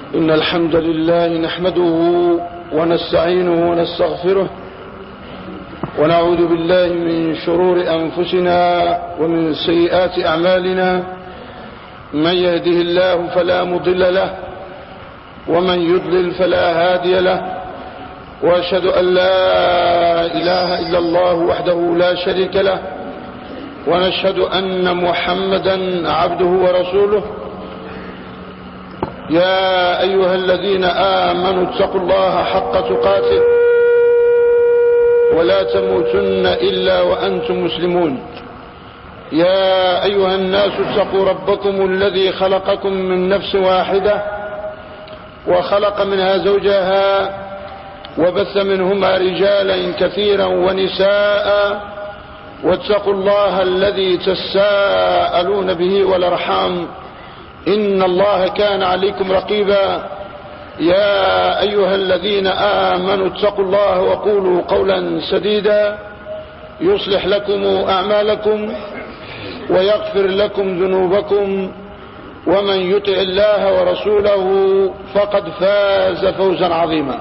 إن الحمد لله نحمده ونستعينه ونستغفره ونعوذ بالله من شرور أنفسنا ومن سيئات أعمالنا. من يهده الله فلا مضل له ومن يضلل فلا هادي له، وأشهد أن لا إله إلا الله وحده لا شريك له، ونشهد أن محمدا عبده ورسوله. يا أيها الذين آمنوا اتقوا الله حق تقاته ولا تموتن إلا وأنتم مسلمون. يا أيها الناس اتقوا ربكم الذي خلقكم من نفس واحدة وخلق منها زوجها وبث منهما رجالا كثيرا ونساء، واتقوا الله الذي تساءلون به والأرحام إن الله كان عليكم رقيبا. يا أيها الذين آمنوا اتقوا الله وقولوا قولا سديدا يصلح لكم أعمالكم ويغفر لكم ذنوبكم، ومن يطع الله ورسوله فقد فاز فوزا عظيما.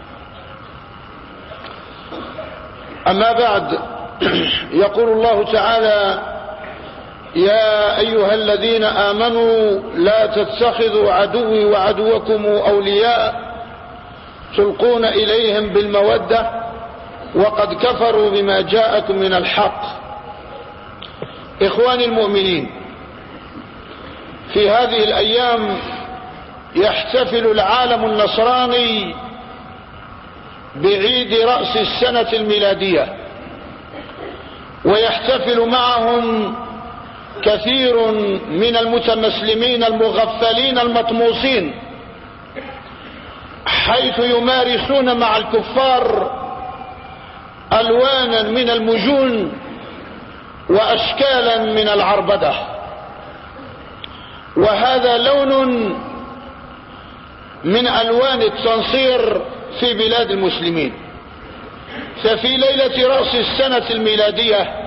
أما بعد، يقول الله تعالى: يا أيها الذين آمنوا لا تتخذوا عدوي وعدوكم أولياء تلقون إليهم بالمودة وقد كفروا بما جاءكم من الحق. إخواني المؤمنين، في هذه الأيام يحتفل العالم النصراني بعيد رأس السنة الميلادية، ويحتفل معهم كثير من المتمسلمين المغفلين المطموسين، حيث يمارسون مع الكفار ألوانا من المجون وأشكالا من العربدة، وهذا لون من ألوان التنصير في بلاد المسلمين. ففي ليلة رأس السنة الميلادية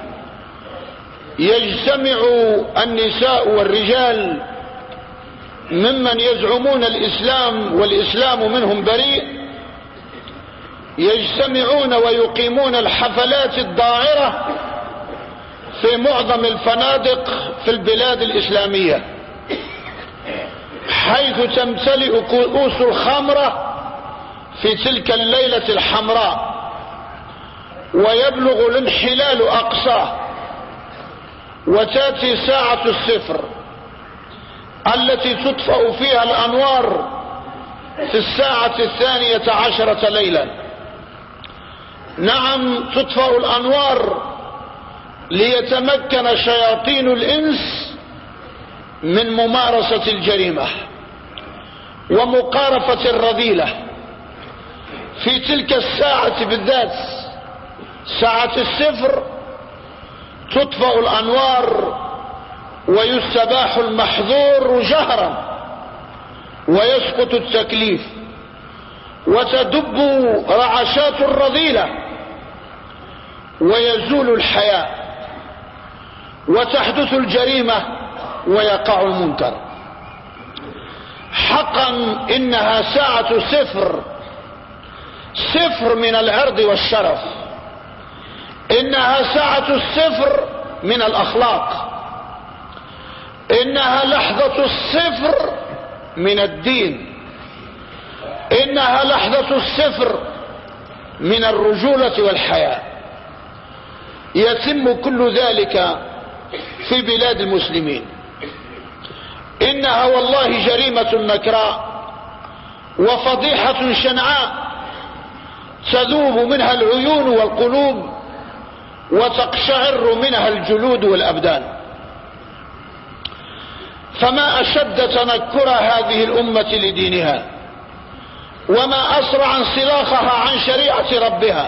يجتمع النساء والرجال ممن يزعمون الإسلام والإسلام منهم بريء، يجتمعون ويقيمون الحفلات الضاعرة في معظم الفنادق في البلاد الإسلامية، حيث تمتلئ كؤوس الخمرة في تلك الليلة الحمراء، ويبلغ الانحلال أقصاه، وتأتي ساعة الصفر التي تطفأ فيها الأنوار في الساعة 12 ليلا. نعم، تطفأ الأنوار ليتمكن شياطين الإنس من ممارسة الجريمة ومقارفة الرذيلة. في تلك الساعة بالذات، ساعة الصفر، تطفأ الأنوار ويستباح المحظور جهرا، ويسقط التكليف، وتدب رعشات الرذيلة، ويزول الحياء، وتحدث الجريمة، ويقع المنكر. حقا إنها ساعة صفر، صفر من العرض والشرف، إنها ساعة الصفر من الأخلاق، إنها لحظة الصفر من الدين، إنها لحظة الصفر من الرجولة والحياة. يتم كل ذلك في بلاد المسلمين. إنها والله جريمة نكراء وفضيحة شنعاء تذوب منها العيون والقلوب وتقشعر منها الجلود والأبدان. فما أشد تنكر هذه الأمة لدينها، وما أسرع انسلاخها عن شريعة ربها.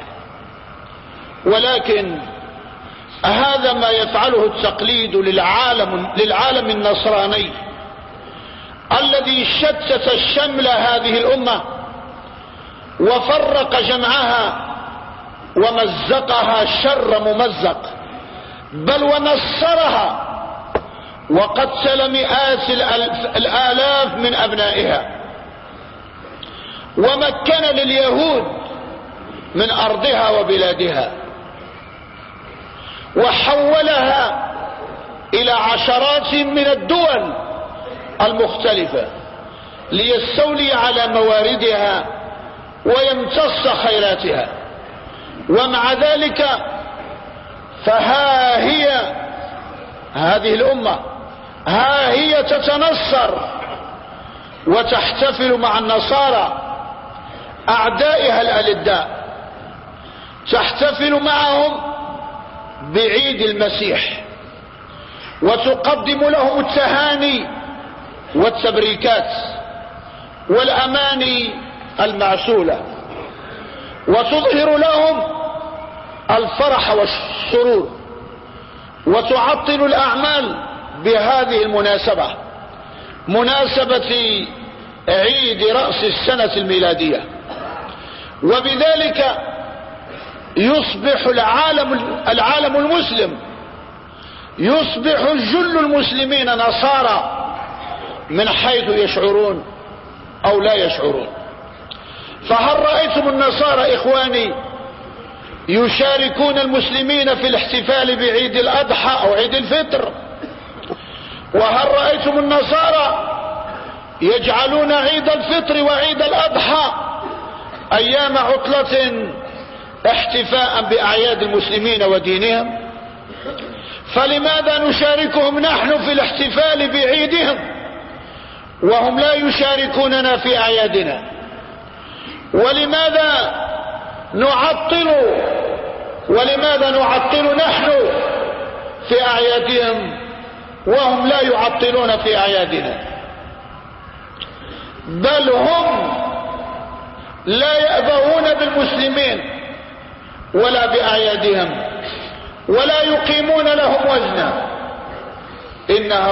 ولكن هذا ما يفعله التقليد للعالم النصراني الذي شتت الشمل هذه الأمة وفرق جمعها ومزقها شر ممزق، بل ونصرها وقتل مئات الآلاف من أبنائها، ومكن لليهود من أرضها وبلادها، وحولها إلى عشرات من الدول المختلفة ليستولي على مواردها ويمتص خيراتها. ومع ذلك فها هي هذه الأمة ها هي تتنصر وتحتفل مع النصارى أعدائها الألداء، تحتفل معهم بعيد المسيح وتقدم لهم التهاني والتبريكات والأماني المعسولة، وتظهر لهم الفرح والسرور، وتعطل الأعمال بهذه المناسبة، مناسبة عيد رأس السنة الميلادية. وبذلك يصبح العالم المسلم، يصبح جل المسلمين نصارى من حيث يشعرون أو لا يشعرون. فهل رأيتم النصارى إخواني يشاركون المسلمين في الاحتفال بعيد الأضحى أو عيد الفطر؟ وهل رأيتم النصارى يجعلون عيد الفطر وعيد الأضحى أيام عطلة احتفاء بأعياد المسلمين ودينهم؟ فلماذا نشاركهم نحن في الاحتفال بعيدهم وهم لا يشاركوننا في أعيادنا؟ ولماذا نعطل نحن في أعيادهم وهم لا يعطلون في أعيادنا؟ بل هم لا يأبهون بالمسلمين ولا بأعيادهم ولا يقيمون لهم وزنا. إنها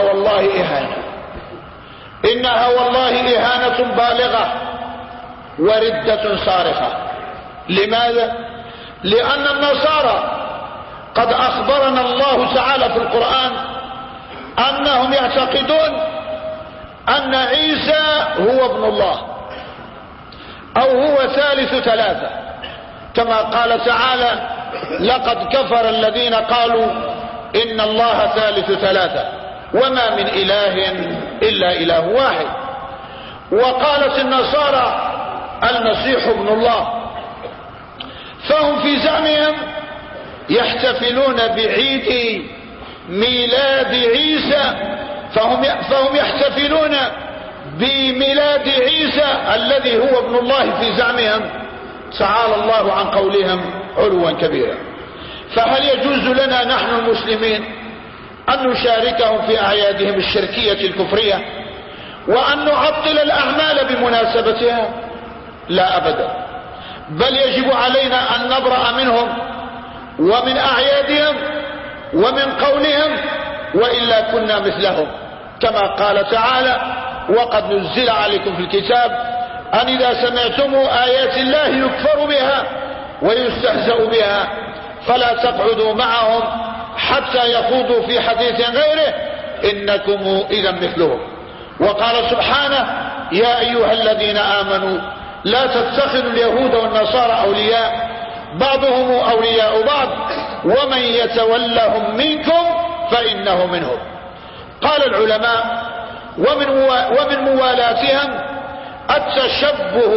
والله إهانة بالغة وردة صارخة. لماذا؟ لأن النصارى قد أخبرنا الله تعالى في القرآن أنهم يعتقدون أن عيسى هو ابن الله أو هو ثالث ثلاثة، كما قال تعالى: لقد كفر الذين قالوا إن الله ثالث ثلاثة وما من إله إلا إله واحد. وقالت النصارى المسيح ابن الله. فهم في زعمهم يحتفلون بعيد ميلاد عيسى، فهم يحتفلون بميلاد عيسى الذي هو ابن الله في زعمهم، تعالى الله عن قولهم علوا كبيرا. فهل يجوز لنا نحن المسلمين أن نشاركهم في أعيادهم الشركية الكفرية وأن نعطل الأعمال بمناسبتها؟ لا أبدا، بل يجب علينا أن نبرأ منهم ومن أعيادهم ومن قولهم، وإلا كنا مثلهم، كما قال تعالى: وقد نزل عليكم في الكتاب أن إذا سمعتم آيات الله يكفر بها ويستهزأ بها فلا تقعدوا معهم حتى يخوضوا في حديث غيره إنكم إذا مثلهم. وقال سبحانه: يا أيها الذين آمنوا لا تتخذوا اليهود والنصارى أولياء بعضهم أولياء بعض ومن يتولهم منكم فإنه منهم. قال العلماء: ومن موالاتهم التشبه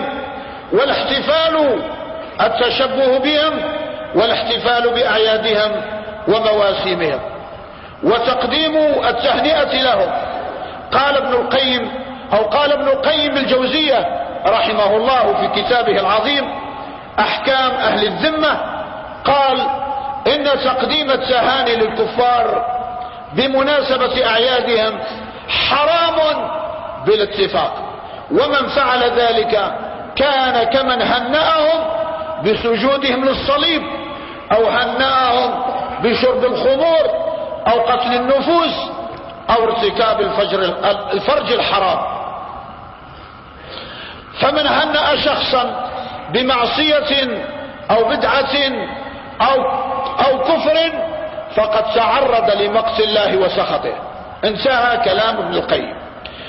بهم والاحتفال بأعيادهم ومواسمهم وتقديم التهنئة لهم. قال ابن القيم الجوزية رحمه الله في كتابه العظيم أحكام أهل الذمة، قال: إن تقديم التهاني للكفار بمناسبة أعيادهم حرام بالاتفاق، ومن فعل ذلك كان كمن هنأهم بسجودهم للصليب أو هنأهم بشرب الخمور أو قتل النفوس أو ارتكاب الفرج الحرام. فمن هنأ شخصا بمعصية أو بدعة أو كفر فقد تعرض لمقت الله وسخطه. انتهى كلام ابن القيم.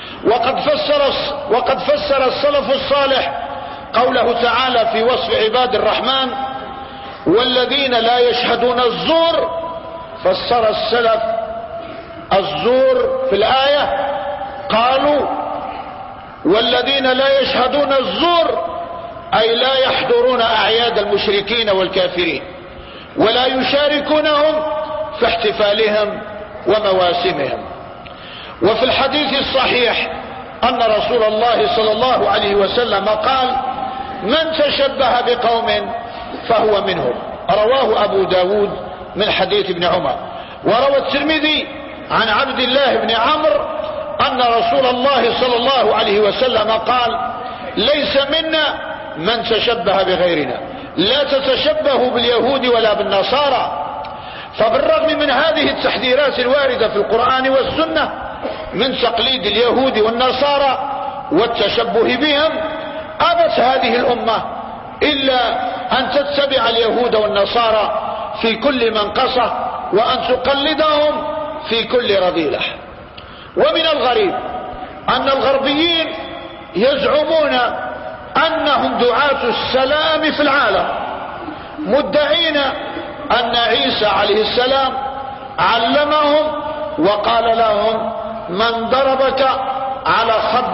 وقد فسر السلف الصالح قوله تعالى في وصف عباد الرحمن والذين لا يشهدون الزور، فسر السلف الزور في الآية قالوا والذين لا يشهدون الزور أي لا يحضرون أعياد المشركين والكافرين ولا يشاركونهم في احتفالهم ومواسمهم. وفي الحديث الصحيح أن رسول الله صلى الله عليه وسلم قال من تشبه بقوم فهو منهم، رواه أبو داود من حديث ابن عمر. وروى الترمذي عن عبد الله بن عمرو أن رسول الله صلى الله عليه وسلم قال ليس منا من تشبه بغيرنا، لا تتشبهوا باليهود ولا بالنصارى. فبالرغم من هذه التحذيرات الواردة في القرآن والسنة من تقليد اليهود والنصارى والتشبه بهم، أبت هذه الأمة إلا أن تتبع اليهود والنصارى في كل منقصة وأن تقلدهم في كل رذيلة. ومن الغريب أن الغربيين يزعمون أنهم دعاة السلام في العالم، مدعين أن عيسى عليه السلام علمهم وقال لهم من ضربك على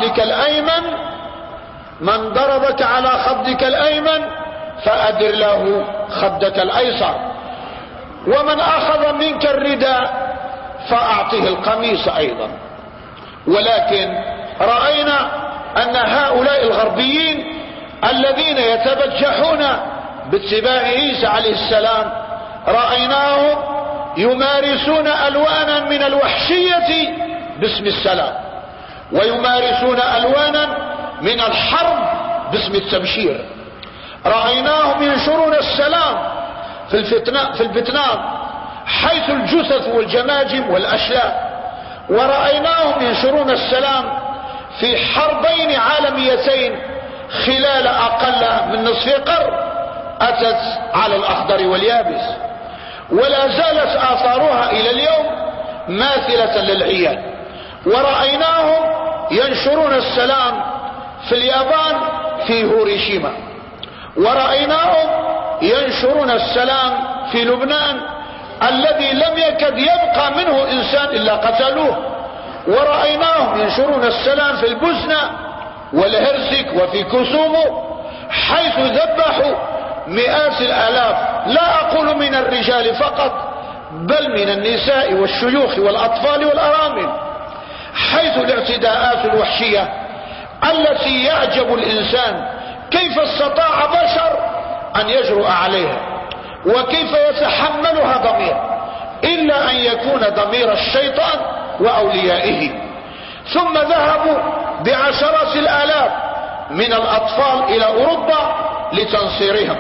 خدك الأيمن فأدر له خدك الأيسر، ومن أخذ منك الرداء فأعطيه القميص أيضا. ولكن رأينا أن هؤلاء الغربيين الذين يتبجحون باتباع عيسى عليه السلام رأيناهم يمارسون ألوانا من الوحشية باسم السلام، ويمارسون ألوانا من الحرب باسم التبشير. رأيناهم ينشرون السلام في الفيتنام حيث الجثث والجماجم والأشلاء، ورأيناهم ينشرون السلام في حربين عالميتين خلال أقل من نصف قرن أتت على الأخضر واليابس، ولا زالت آثارها إلى اليوم ماثلة للعيان. ورأيناهم ينشرون السلام في اليابان في هيروشيما، ورأيناهم ينشرون السلام في لبنان الذي لم يكد يبقى منه إنسان إلا قتلوه، ورأيناهم ينشرون السلام في البوسنة والهرسك وفي كوسومو حيث ذبحوا مئات الآلاف، لا أقول من الرجال فقط بل من النساء والشيوخ والأطفال والأرامل، حيث الاعتداءات الوحشية التي يعجب الإنسان كيف استطاع بشر أن يجرؤ عليها وكيف يتحملها ضمير، إلا أن يكون ضمير الشيطان وأوليائه. ثم ذهبوا بعشرات الآلاف من الأطفال إلى أوروبا لتنصيرهم،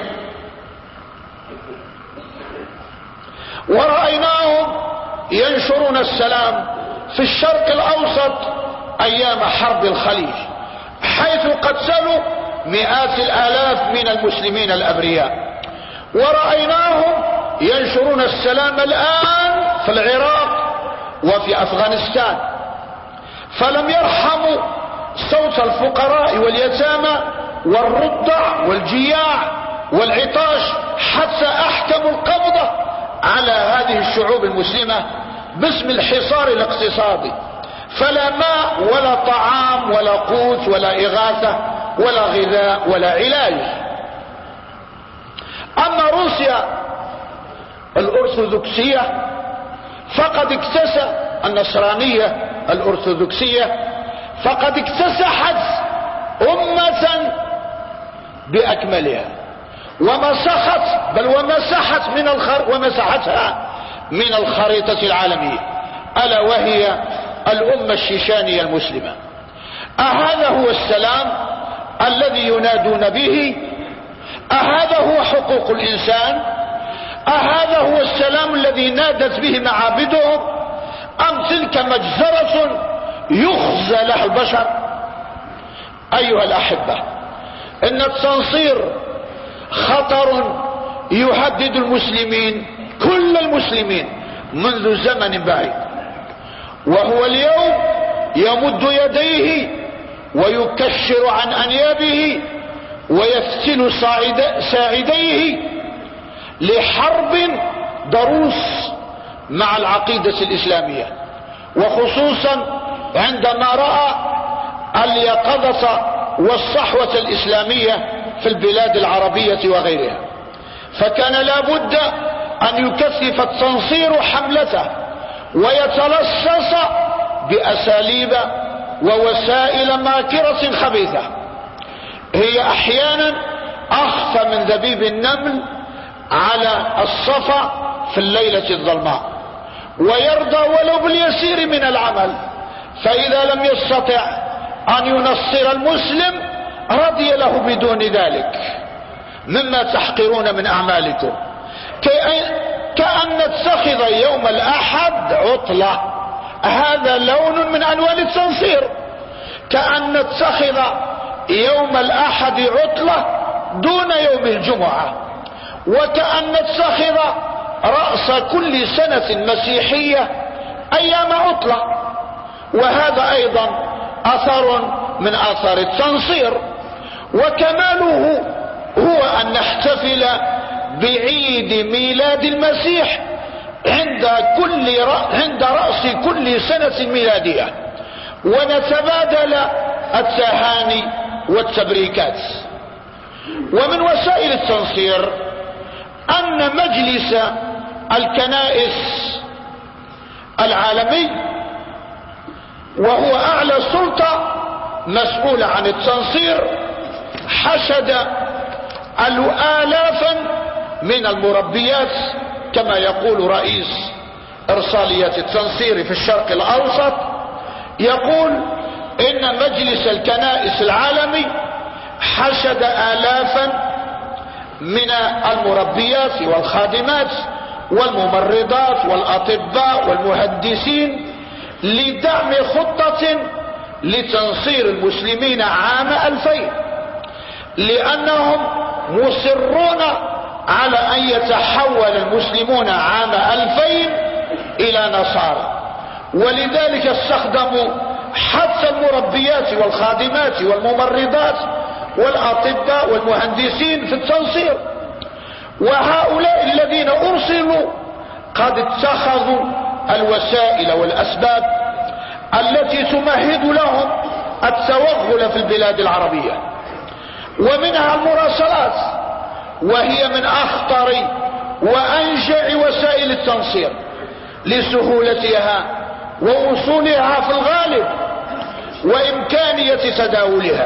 ورأيناهم ينشرون السلام في الشرق الأوسط أيام حرب الخليج حيث قتلوا مئات الآلاف من المسلمين الأبرياء، ورأيناهم ينشرون السلام الآن في العراق وفي أفغانستان، فلم يرحموا صوت الفقراء واليتامى والرضع والجياع والعطاش حتى أحكموا القبضة على هذه الشعوب المسلمة باسم الحصار الاقتصادي، فلا ماء ولا طعام ولا قوت ولا إغاثة ولا غذاء ولا علاج. أما روسيا الأرثوذكسية فقد النصرانية الأرثوذكسية فقد اكتسحت أمة بأكملها ومسحتها من الخريطة العالمية، ألا وهي الأمة الشيشانية المسلمة. أهذا هو السلام الذي ينادون به؟ أهذا هو حقوق الإنسان؟ أهذا هو السلام الذي نادت به معابدهم؟ أم تلك مجزرة يخزى لها البشر؟ أيها الأحبة، إن التنصير خطر يهدد المسلمين كل المسلمين منذ زمن بعيد، وهو اليوم يمد يديه ويكشر عن أنيابه ويفتل ساعديه لحرب ضروس مع العقيدة الإسلامية، وخصوصا عندما رأى اليقظة والصحوة الإسلامية في البلاد العربية وغيرها، فكان لابد أن يكثف التنصير حملته ويتلصص بأساليب ووسائل ماكرة خبيثة هي أحيانا أخفى من ذبيب النمل على الصفا في الليلة الظلماء، ويرضى ولو باليسير من العمل، فإذا لم يستطع أن ينصر المسلم رضي له بدون ذلك مما تحقرون من أعمالكم، كأن نتخذ يوم الأحد عطلة، هذا لون من ألوان التنصير، كأن نتخذ يوم الأحد عطلة دون يوم الجمعة، وكأن نتخذ رأس كل سنة مسيحية أيام عطلة، وهذا أيضا أثر من آثار التنصير. وكماله هو أن نحتفل بعيد ميلاد المسيح عند رأس كل سنة ميلادية، ونتبادل التهاني والتبريكات. ومن وسائل التنصير أن مجلس الكنائس العالمي، وهو أعلى سلطة مسؤولة عن التنصير، حشد آلافا من المربيات، كما يقول رئيس إرسالية التنصير في الشرق الأوسط، يقول إن مجلس الكنائس العالمي حشد آلافا من المربيات والخادمات والممرضات والأطباء والمهندسين لدعم خطة لتنصير المسلمين عام 2000، لأنهم مصرون على أن يتحول المسلمون عام 2000 إلى نصارى، ولذلك استخدموا حتى المربيات والخادمات والممرضات والأطباء والمهندسين في التنصير. وهؤلاء الذين أرسلوا قد اتخذوا الوسائل والأسباب التي تمهد لهم التوغل في البلاد العربية، ومنها المراسلات، وهي من أخطر وأنجع وسائل التنصير لسهولتها ووصولها في الغالب وإمكانية تداولها.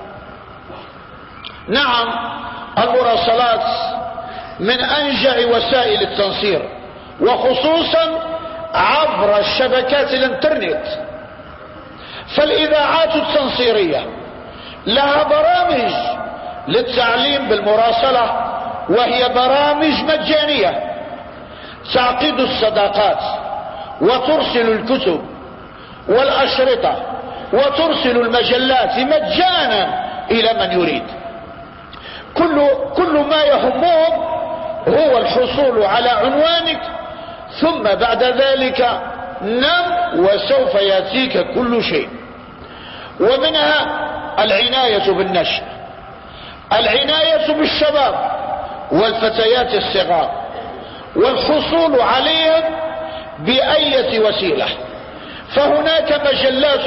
نعم، المراسلات من أنجع وسائل التنصير، وخصوصا عبر الشبكات الانترنت، فالإذاعات التنصيرية لها برامج للتعليم بالمراسلة، وهي برامج مجانية تعقد الصداقات وترسل الكتب والأشرطة وترسل المجلات مجانا إلى من يريد. كل ما يهمهم هو الحصول على عنوانك، ثم بعد ذلك نم وسوف يأتيك كل شيء. ومنها العناية بالنشء، العناية بالشباب والفتيات الصغار، والحصول عليهم بأية وسيلة. فهناك مجلات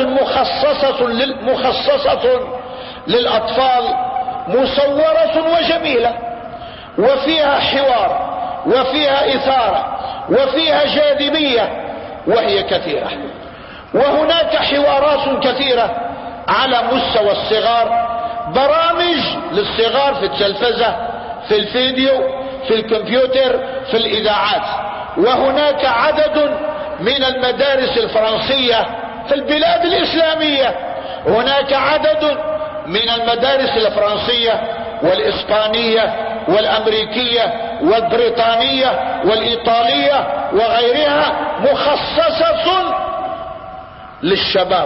مخصصة للأطفال مصورة وجميلة، وفيها حوار وفيها إثارة وفيها جاذبية، وهي كثيرة. وهناك حوارات كثيرة على مستوى الصغار، برامج للصغار في التلفزة، في الفيديو، في الكمبيوتر، في الإذاعات. وهناك عدد من المدارس الفرنسية في البلاد الإسلامية، هناك عدد من المدارس الفرنسية والإسبانية والأمريكية والبريطانية والإيطالية وغيرها مخصصة للشباب،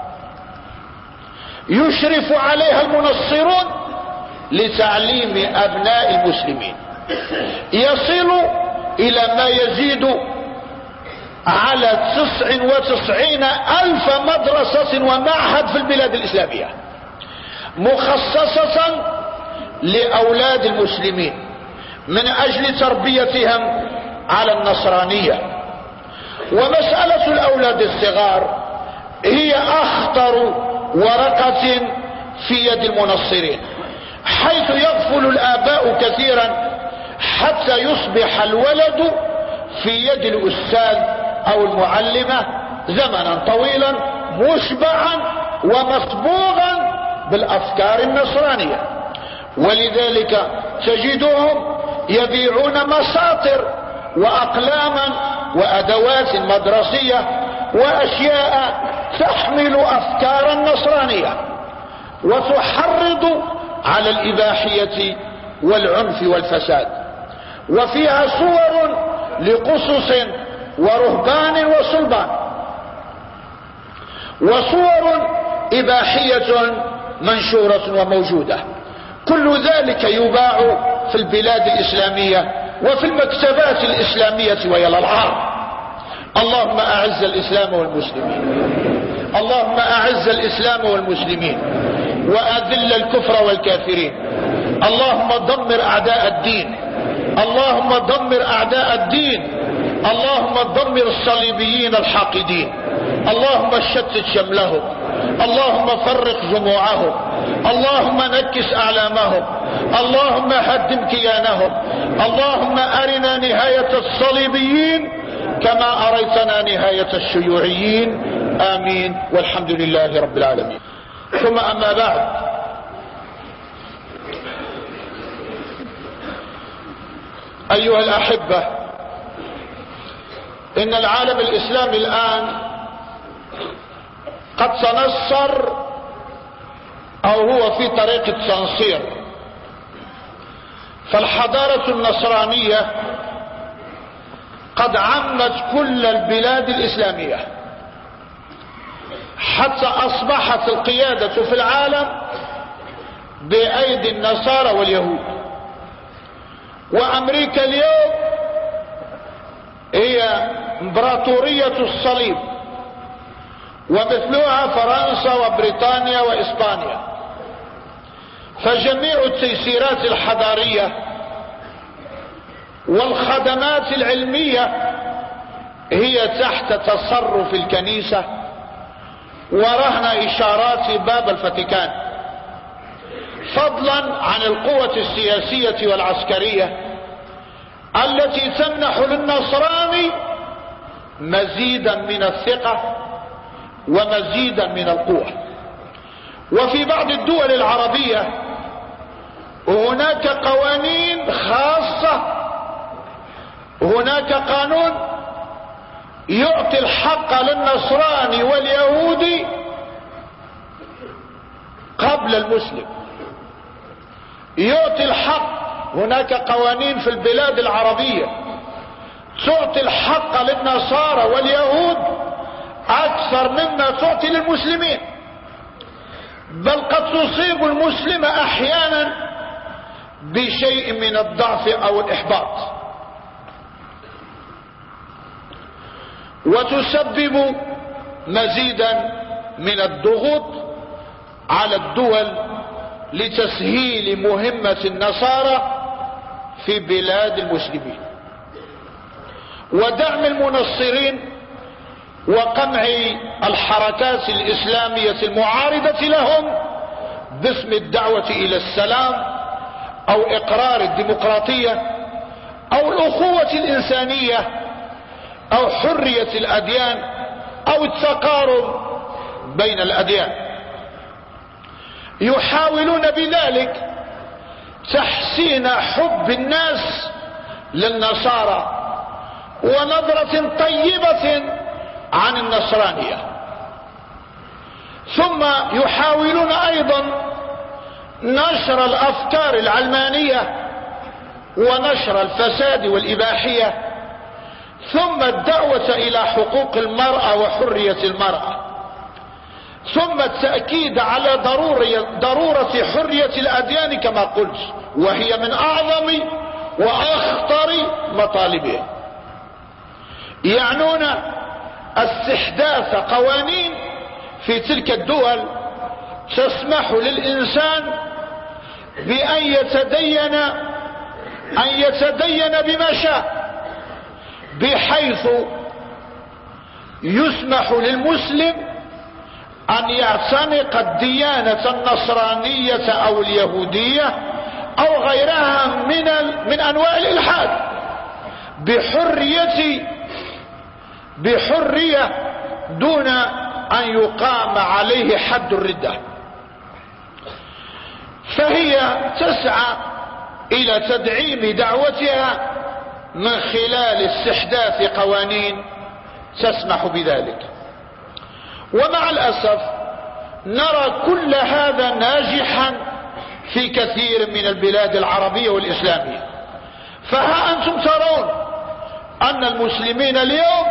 يشرف عليها المنصرون لتعليم أبناء المسلمين، يصل إلى ما يزيد على 99,000 مدرسة ومعهد في البلاد الإسلامية مخصصة لأولاد المسلمين من أجل تربيتهم على النصرانية. ومسألة الأولاد الصغار هي أخطر ورقة في يد المنصرين، حيث يغفل الآباء كثيرا حتى يصبح الولد في يد الأستاذ أو المعلمة زمنا طويلا مشبعا ومصبوغا بالأفكار النصرانية. ولذلك تجدهم يبيعون مساطر وأقلاما وأدوات مدرسية وأشياء تحمل أفكارا نصرانية وتحرض على الإباحية والعنف والفساد، وفيها صور لقصص ورهبان وصلبان وصور إباحية منشورة وموجودة. كل ذلك يباع في البلاد الإسلامية وفي المكتبات الإسلامية وهي الألعاب. اللهم أعز الإسلام والمسلمين، اللهم أعز الإسلام والمسلمين وأذل الكفر والكافرين. اللهم دمر أعداء الدين، اللهم دمر أعداء الدين، اللهم دمر الصليبيين الحاقدين، اللهم شتت شملهم، اللهم فرق جموعهم، اللهم نكس أعلامهم، اللهم هدم كيانهم، اللهم أرنا نهاية الصليبيين كما أريتنا نهاية الشيوعيين. آمين والحمد لله رب العالمين. ثم أما بعد، أيها الأحبة، إن العالم الإسلامي الآن قد تنصر أو هو في طريق التنصير، فالحضارة النصرانية قد عمت كل البلاد الإسلامية حتى أصبحت القيادة في العالم بأيدي النصارى واليهود. وأمريكا اليوم هي امبراطورية الصليب، ومثلها فرنسا وبريطانيا وإسبانيا. فجميع التيسيرات الحضارية والخدمات العلمية هي تحت تصرف الكنيسة ورهن إشارات باب الفاتيكان، فضلا عن القوة السياسية والعسكرية التي تمنح للنصراني مزيدا من الثقة ومزيدا من القوة. وفي بعض الدول العربية هناك قوانين خاصة، هناك قانون يعطي الحق للنصراني واليهودي قبل المسلم، يعطي الحق. هناك قوانين في البلاد العربية تعطي الحق للنصارى واليهود أكثر مما تعطي للمسلمين، بل قد تصيب المسلم أحيانا بشيء من الضعف أو الإحباط، وتسبب مزيدا من الضغوط على الدول لتسهيل مهمة النصارى في بلاد المسلمين ودعم المنصرين وقمع الحركات الإسلامية المعارضة لهم باسم الدعوة إلى السلام أو إقرار الديمقراطية أو الأخوة الإنسانية أو حرية الأديان أو التقارب بين الأديان. يحاولون بذلك تحسين حب الناس للنصارى ونظرة طيبة عن النصرانية، ثم يحاولون أيضا نشر الأفكار العلمانية ونشر الفساد والإباحية، ثم الدعوة إلى حقوق المرأة وحرية المرأة، ثم التأكيد على ضرورة حرية الأديان كما قلت، وهي من أعظم وأخطر مطالبهم. يعنون استحداث قوانين في تلك الدول تسمح للإنسان بأن يتدين بما شاء، بحيث يسمح للمسلم أن يعتنق الديانة النصرانية أو اليهودية أو غيرها من أنواع الإلحاد بحرية دون أن يقام عليه حد الردة. فهي تسعى إلى تدعيم دعوتها من خلال استحداث قوانين تسمح بذلك. ومع الأسف نرى كل هذا ناجحا في كثير من البلاد العربية والإسلامية. فها أنتم ترون أن المسلمين اليوم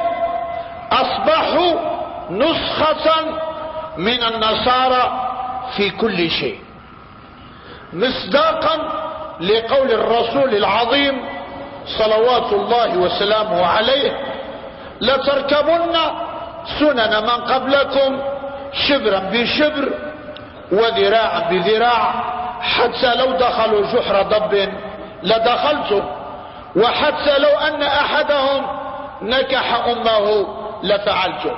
أصبحوا نسخة من النصارى في كل شيء، مصداقا لقول الرسول العظيم صلوات الله وسلامه عليه: لتركبن سنن من قبلكم شبرا بشبر وذراعا بذراع، حتى لو دخلوا جحر ضب لدخلته، وحتى لو أن أحدهم نكح أمه لفعلته،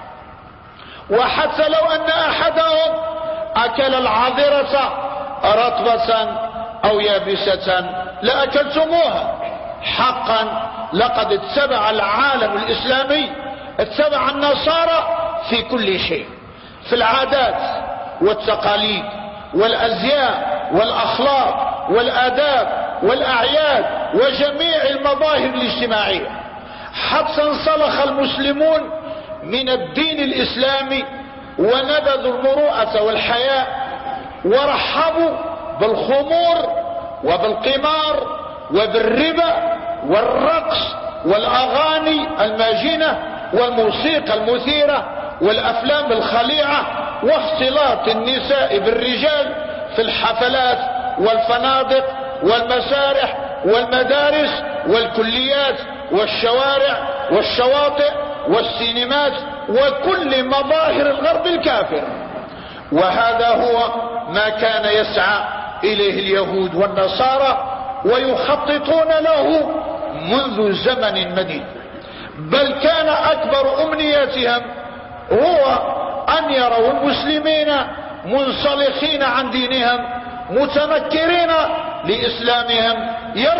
وحتى لو أن أحدهم أكل العذرة رطبة أو يابسة لأكلتموها. حقا لقد اتبع العالم الإسلامي، اتبع النصارى في كل شيء، في العادات والتقاليد والأزياء والأخلاق والآداب والأعياد وجميع المظاهر الاجتماعية، حتى انسلخ المسلمون من الدين الإسلامي ونبذوا المروءة والحياء ورحبوا بالخمور وبالقمار وبالربا والرقص والأغاني الماجنة والموسيقى المثيرة والأفلام الخليعة واختلاط النساء بالرجال في الحفلات والفنادق والمسارح والمدارس والكليات والشوارع والشواطئ والسينمات وكل مظاهر الغرب الكافر. وهذا هو ما كان يسعى إليه اليهود والنصارى ويخططون له منذ زمن مديد، بل كان أكبر أمنياتهم هو أن يروا المسلمين منسلخين عن دينهم متنكرين لإسلامهم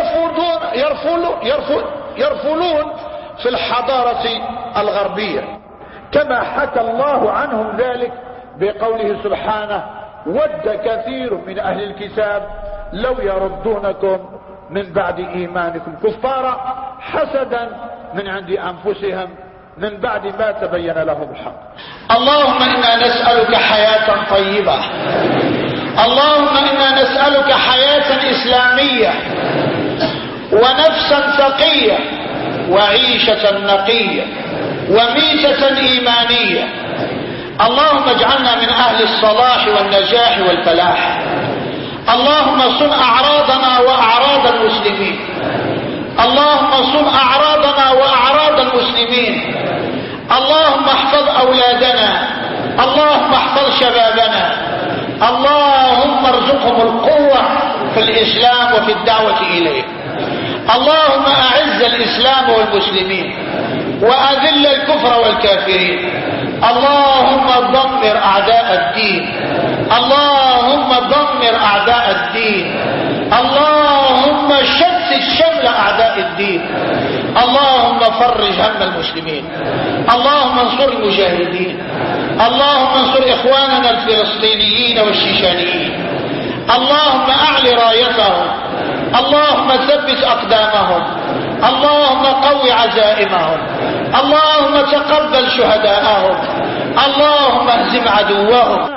يرفلون في الحضارة الغربية، كما حكى الله عنهم ذلك بقوله سبحانه: ود كثير من أهل الكتاب لو يردونكم من بعد إيمانكم كفارا حسدا من عند أنفسهم من بعد ما تبين لهم الحق. اللهم إنا نسألك حياة طيبة، اللهم إنا نسألك حياة إسلامية ونفسا تقية وعيشة نقية وميتة إيمانية. اللهم اجعلنا من أهل الصلاح والنجاح والفلاح. اللهم صن أعراضنا وأعراض المسلمين، اللهم صن أعراضنا وأعراض المسلمين. اللهم احفظ أولادنا، اللهم احفظ شبابنا، اللهم ارزقهم القوة في الإسلام وفي الدعوة إليه. اللهم أعز الإسلام والمسلمين وأذل الكفر والكافرين. اللهم دمر أعداء الدين، اللهم دمر أعداء الدين، اللهم شتت شمل أعداء الدين. اللهم فرج هم المسلمين، اللهم انصر المجاهدين، اللهم انصر إخواننا الفلسطينيين والشيشانيين. اللهم أعل رايتهم، اللهم ثبت أقدامهم، اللهم قو عزائمهم، اللهم تقبل شهداءهم، اللهم اهزم عدوهم.